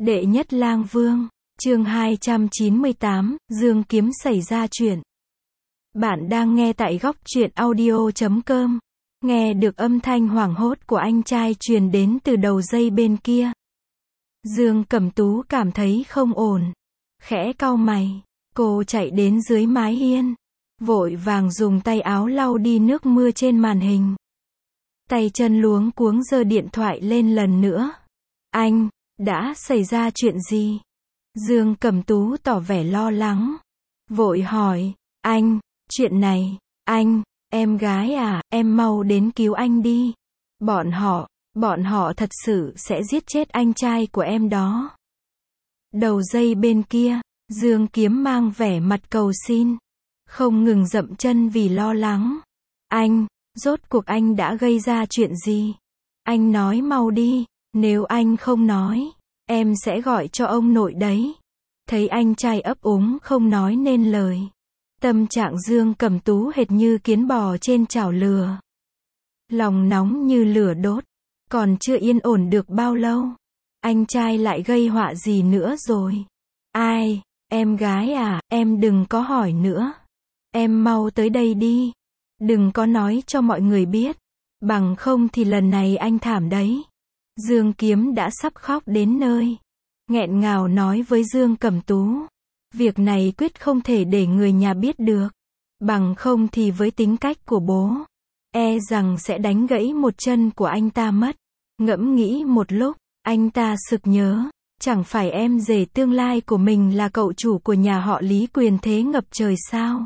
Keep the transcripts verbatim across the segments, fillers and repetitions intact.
Đệ nhất lang vương, chương hai trăm chín mươi tám, Dương Kiếm xảy ra chuyện. Bạn đang nghe tại góc truyện audio chấm com. Nghe được âm thanh hoảng hốt của anh trai truyền đến từ đầu dây bên kia. Dương Cẩm Tú cảm thấy không ổn. Khẽ cau mày, cô chạy đến dưới mái hiên. Vội vàng dùng tay áo lau đi nước mưa trên màn hình. Tay chân luống cuống giơ điện thoại lên lần nữa. Anh, đã xảy ra chuyện gì? Dương Cẩm Tú tỏ vẻ lo lắng. Vội hỏi, anh, chuyện này, anh, em gái à, em mau đến cứu anh đi. Bọn họ, bọn họ thật sự sẽ giết chết anh trai của em đó. Đầu dây bên kia, Dương Kiếm mang vẻ mặt cầu xin. Không ngừng dậm chân vì lo lắng. Anh, rốt cuộc anh đã gây ra chuyện gì? Anh nói mau đi, nếu anh không nói, em sẽ gọi cho ông nội đấy. Thấy anh trai ấp úng không nói nên lời. Tâm trạng Dương Cẩm Tú hệt như kiến bò trên chảo lửa. Lòng nóng như lửa đốt. Còn chưa yên ổn được bao lâu. Anh trai lại gây họa gì nữa rồi? Ai, em gái à, em đừng có hỏi nữa. Em mau tới đây đi. Đừng có nói cho mọi người biết. Bằng không thì lần này anh thảm đấy. Dương Kiếm đã sắp khóc đến nơi. Nghẹn ngào nói với Dương Cẩm Tú. Việc này quyết không thể để người nhà biết được. Bằng không thì với tính cách của bố, e rằng sẽ đánh gãy một chân của anh ta mất. Ngẫm nghĩ một lúc, anh ta sực nhớ. Chẳng phải em rể tương lai của mình là cậu chủ của nhà họ Lý quyền thế ngập trời sao?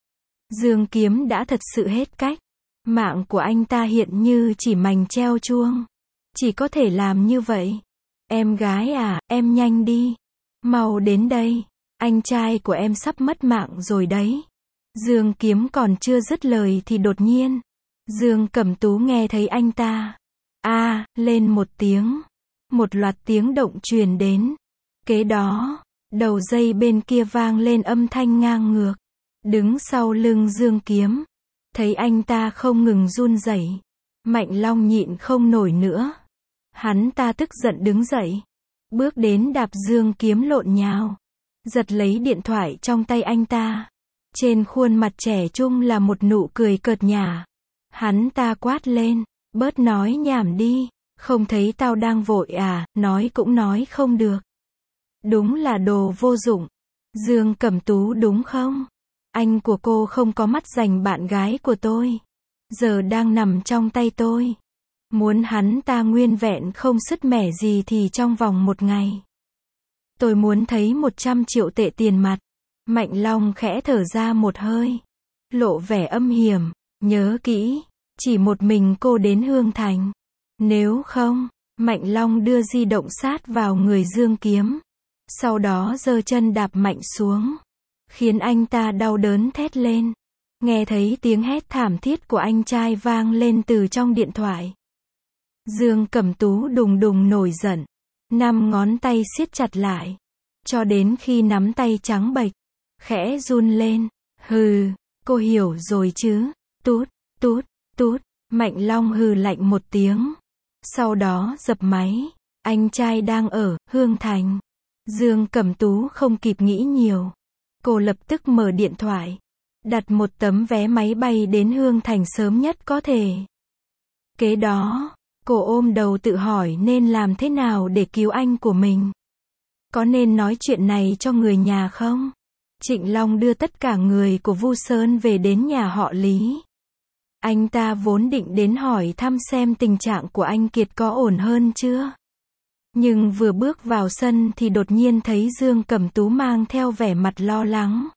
Dương Kiếm đã thật sự hết cách. Mạng của anh ta hiện như chỉ mành treo chuông. Chỉ có thể làm như vậy. Em gái à, em nhanh đi. Mau đến đây. Anh trai của em sắp mất mạng rồi đấy. Dương Kiếm còn chưa dứt lời thì đột nhiên. Dương Cẩm Tú nghe thấy anh ta. A, lên một tiếng. Một loạt tiếng động truyền đến. Kế đó, đầu dây bên kia vang lên âm thanh ngang ngược. Đứng sau lưng Dương Kiếm. Thấy anh ta không ngừng run rẩy. Mạnh Long nhịn không nổi nữa. Hắn ta tức giận đứng dậy. Bước đến đạp Dương Kiếm lộn nhào. Giật lấy điện thoại trong tay anh ta. Trên khuôn mặt trẻ trung là một nụ cười cợt nhả. Hắn ta quát lên. Bớt nói nhảm đi. Không thấy tao đang vội à, nói cũng nói không được. Đúng là đồ vô dụng. Dương Cẩm Tú đúng không? Anh của cô không có mắt dành bạn gái của tôi. Giờ đang nằm trong tay tôi. Muốn hắn ta nguyên vẹn không sứt mẻ gì thì trong vòng một ngày. Tôi muốn thấy một trăm triệu tệ tiền mặt. Mạnh Long khẽ thở ra một hơi. Lộ vẻ âm hiểm. Nhớ kỹ. Chỉ một mình cô đến Hương Thành. Nếu không, Mạnh Long đưa di động sát vào người Dương Kiếm. Sau đó giơ chân đạp mạnh xuống. Khiến anh ta đau đớn thét lên. Nghe thấy tiếng hét thảm thiết của anh trai vang lên từ trong điện thoại. Dương Cẩm Tú đùng đùng nổi giận. Năm ngón tay siết chặt lại. Cho đến khi nắm tay trắng bệch. Khẽ run lên. Hừ, cô hiểu rồi chứ. Tút, tút, tút. Mạnh Long hừ lạnh một tiếng. Sau đó dập máy. Anh trai đang ở Hương Thành. Dương Cẩm Tú không kịp nghĩ nhiều. Cô lập tức mở điện thoại. Đặt một tấm vé máy bay đến Hương Thành sớm nhất có thể. Kế đó, cô ôm đầu tự hỏi nên làm thế nào để cứu anh của mình. Có nên nói chuyện này cho người nhà không? Trịnh Long đưa tất cả người của Vu Sơn về đến nhà họ Lý. Anh ta vốn định đến hỏi thăm xem tình trạng của anh Kiệt có ổn hơn chưa. Nhưng vừa bước vào sân thì đột nhiên thấy Dương Cẩm Tú mang theo vẻ mặt lo lắng.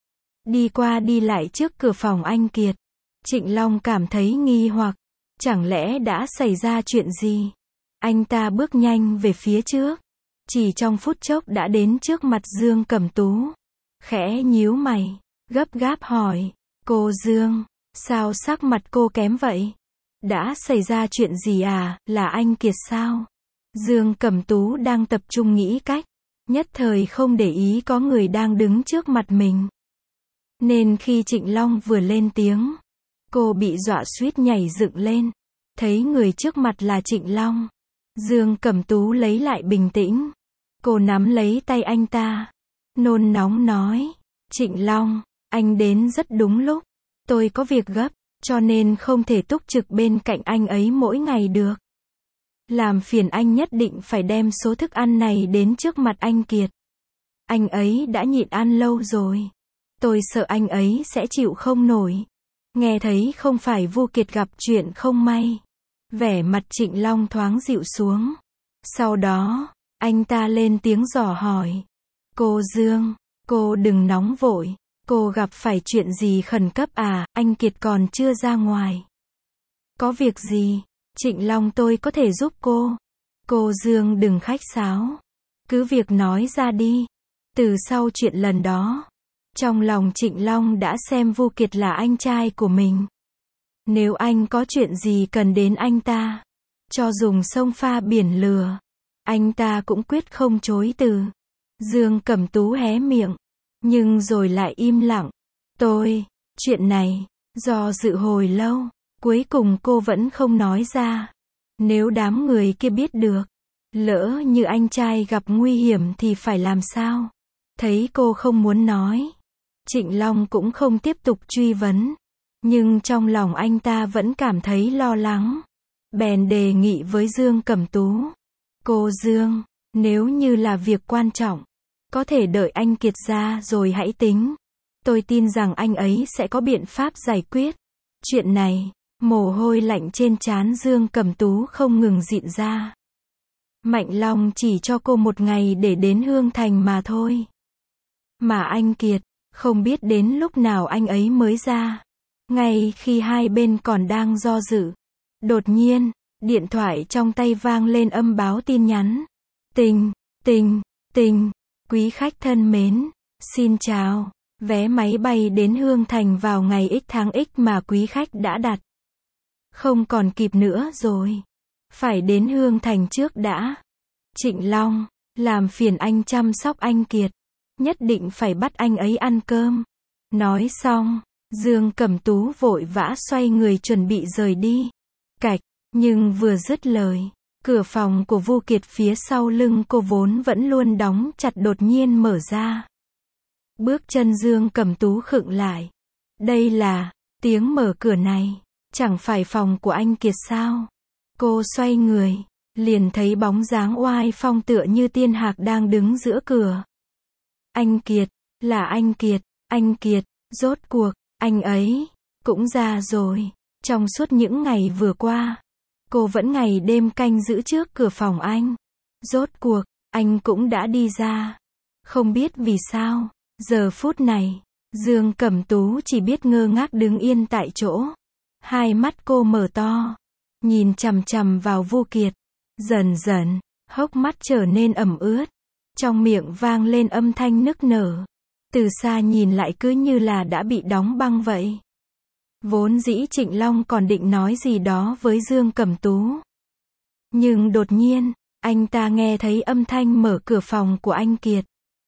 Đi qua đi lại trước cửa phòng anh Kiệt. Trịnh Long cảm thấy nghi hoặc. Chẳng lẽ đã xảy ra chuyện gì? Anh ta bước nhanh về phía trước. Chỉ trong phút chốc đã đến trước mặt Dương Cẩm Tú. Khẽ nhíu mày. Gấp gáp hỏi. Cô Dương, sao sắc mặt cô kém vậy? Đã xảy ra chuyện gì à, là anh Kiệt sao? Dương Cẩm Tú đang tập trung nghĩ cách. Nhất thời không để ý có người đang đứng trước mặt mình. Nên khi Trịnh Long vừa lên tiếng, cô bị dọa suýt nhảy dựng lên. Thấy người trước mặt là Trịnh Long. Dương Cẩm Tú lấy lại bình tĩnh. Cô nắm lấy tay anh ta, nôn nóng nói, Trịnh Long, anh đến rất đúng lúc. Tôi có việc gấp, cho nên không thể túc trực bên cạnh anh ấy mỗi ngày được. Làm phiền anh nhất định phải đem số thức ăn này đến trước mặt anh Kiệt. Anh ấy đã nhịn ăn lâu rồi. Tôi sợ anh ấy sẽ chịu không nổi. Nghe thấy không phải Vu Kiệt gặp chuyện không may. Vẻ mặt Trịnh Long thoáng dịu xuống. Sau đó, anh ta lên tiếng dò hỏi. Cô Dương, cô đừng nóng vội. Cô gặp phải chuyện gì khẩn cấp à, anh Kiệt còn chưa ra ngoài. Có việc gì? Trịnh Long tôi có thể giúp cô. Cô Dương đừng khách sáo. Cứ việc nói ra đi. Từ sau chuyện lần đó, trong lòng Trịnh Long đã xem Vu Kiệt là anh trai của mình. Nếu anh có chuyện gì cần đến anh ta, cho dùng sông pha biển lửa, anh ta cũng quyết không chối từ. Dương Cẩm Tú hé miệng, nhưng rồi lại im lặng. Tôi, chuyện này, do dự hồi lâu, cuối cùng cô vẫn không nói ra. Nếu đám người kia biết được, lỡ như anh trai gặp nguy hiểm thì phải làm sao? Thấy cô không muốn nói, Trịnh Long cũng không tiếp tục truy vấn. Nhưng trong lòng anh ta vẫn cảm thấy lo lắng. Bèn đề nghị với Dương Cẩm Tú. Cô Dương, nếu như là việc quan trọng, có thể đợi anh Kiệt ra rồi hãy tính. Tôi tin rằng anh ấy sẽ có biện pháp giải quyết. Chuyện này, mồ hôi lạnh trên trán Dương Cẩm Tú không ngừng rịn ra. Mạnh Long chỉ cho cô một ngày để đến Hương Thành mà thôi. Mà anh Kiệt, không biết đến lúc nào anh ấy mới ra. Ngay khi hai bên còn đang do dự, đột nhiên, điện thoại trong tay vang lên âm báo tin nhắn. Tình, tình, tình, quý khách thân mến, xin chào, vé máy bay đến Hương Thành vào ngày X tháng X mà quý khách đã đặt. Không còn kịp nữa rồi. Phải đến Hương Thành trước đã. Trịnh Long, làm phiền anh chăm sóc anh Kiệt. Nhất định phải bắt anh ấy ăn cơm. Nói xong, Dương Cẩm Tú vội vã xoay người chuẩn bị rời đi. Cạch, nhưng vừa dứt lời, cửa phòng của Vu Kiệt phía sau lưng cô vốn vẫn luôn đóng chặt đột nhiên mở ra. Bước chân Dương Cẩm Tú khựng lại. Đây là, tiếng mở cửa này, chẳng phải phòng của anh Kiệt sao? Cô xoay người, liền thấy bóng dáng oai phong tựa như tiên hạc đang đứng giữa cửa. Anh Kiệt, là anh Kiệt, anh Kiệt, rốt cuộc, anh ấy, cũng ra rồi. Trong suốt những ngày vừa qua, cô vẫn ngày đêm canh giữ trước cửa phòng anh. Rốt cuộc, anh cũng đã đi ra. Không biết vì sao, giờ phút này, Dương Cẩm Tú chỉ biết ngơ ngác đứng yên tại chỗ. Hai mắt cô mở to, nhìn chằm chằm vào Vu Kiệt. Dần dần, hốc mắt trở nên ẩm ướt. Trong miệng vang lên âm thanh nức nở. Từ xa nhìn lại cứ như là đã bị đóng băng vậy. Vốn dĩ Trịnh Long còn định nói gì đó với Dương Cẩm Tú. Nhưng đột nhiên, anh ta nghe thấy âm thanh mở cửa phòng của anh Kiệt.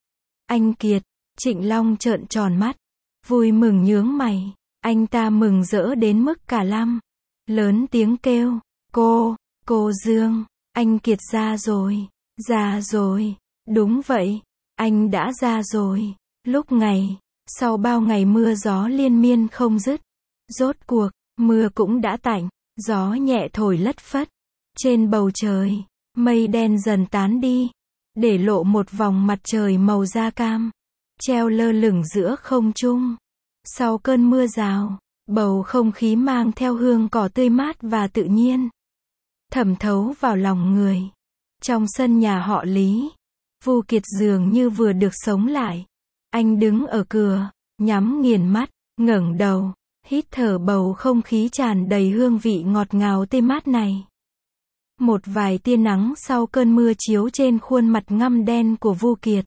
Anh Kiệt, Trịnh Long trợn tròn mắt, vui mừng nhướng mày. Anh ta mừng rỡ đến mức cả lăm. Lớn tiếng kêu, cô, cô Dương, anh Kiệt ra rồi, ra rồi. Đúng vậy, anh đã ra rồi. Lúc ngày, sau bao ngày mưa gió liên miên không dứt, rốt cuộc, mưa cũng đã tạnh, gió nhẹ thổi lất phất. Trên bầu trời, mây đen dần tán đi, để lộ một vòng mặt trời màu da cam, treo lơ lửng giữa không trung. Sau cơn mưa rào, bầu không khí mang theo hương cỏ tươi mát và tự nhiên, thẩm thấu vào lòng người. Trong sân nhà họ Lý, Vu Kiệt dường như vừa được sống lại. Anh đứng ở cửa, nhắm nghiền mắt, ngẩng đầu, hít thở bầu không khí tràn đầy hương vị ngọt ngào tươi mát này. Một vài tia nắng sau cơn mưa chiếu trên khuôn mặt ngăm đen của Vu Kiệt,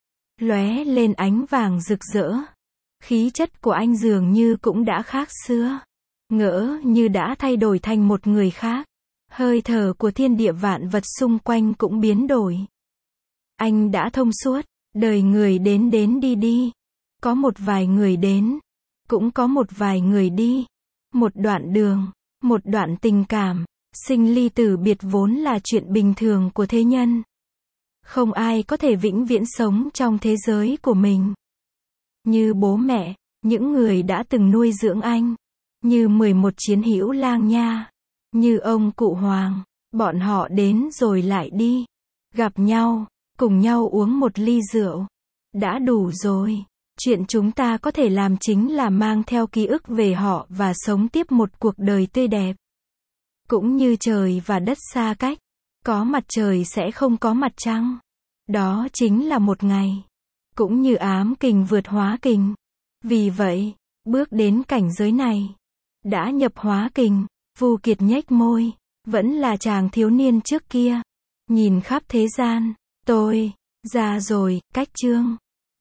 lóe lên ánh vàng rực rỡ. Khí chất của anh dường như cũng đã khác xưa, ngỡ như đã thay đổi thành một người khác. Hơi thở của thiên địa vạn vật xung quanh cũng biến đổi. Anh đã thông suốt, đời người đến đến đi đi. Có một vài người đến, cũng có một vài người đi. Một đoạn đường, một đoạn tình cảm, sinh ly tử biệt vốn là chuyện bình thường của thế nhân. Không ai có thể vĩnh viễn sống trong thế giới của mình. Như bố mẹ, những người đã từng nuôi dưỡng anh. Như mười một chiến hữu lang nha. Như ông cụ Hoàng. Bọn họ đến rồi lại đi. Gặp nhau, cùng nhau uống một ly rượu. Đã đủ rồi. Chuyện chúng ta có thể làm chính là mang theo ký ức về họ và sống tiếp một cuộc đời tươi đẹp. Cũng như trời và đất xa cách, có mặt trời sẽ không có mặt trăng. Đó chính là một ngày. Cũng như ám kình vượt hóa kình. Vì vậy, bước đến cảnh giới này, đã nhập hóa kình. Vu Kiệt nhếch môi, vẫn là chàng thiếu niên trước kia. Nhìn khắp thế gian, tôi, già rồi, cách chương.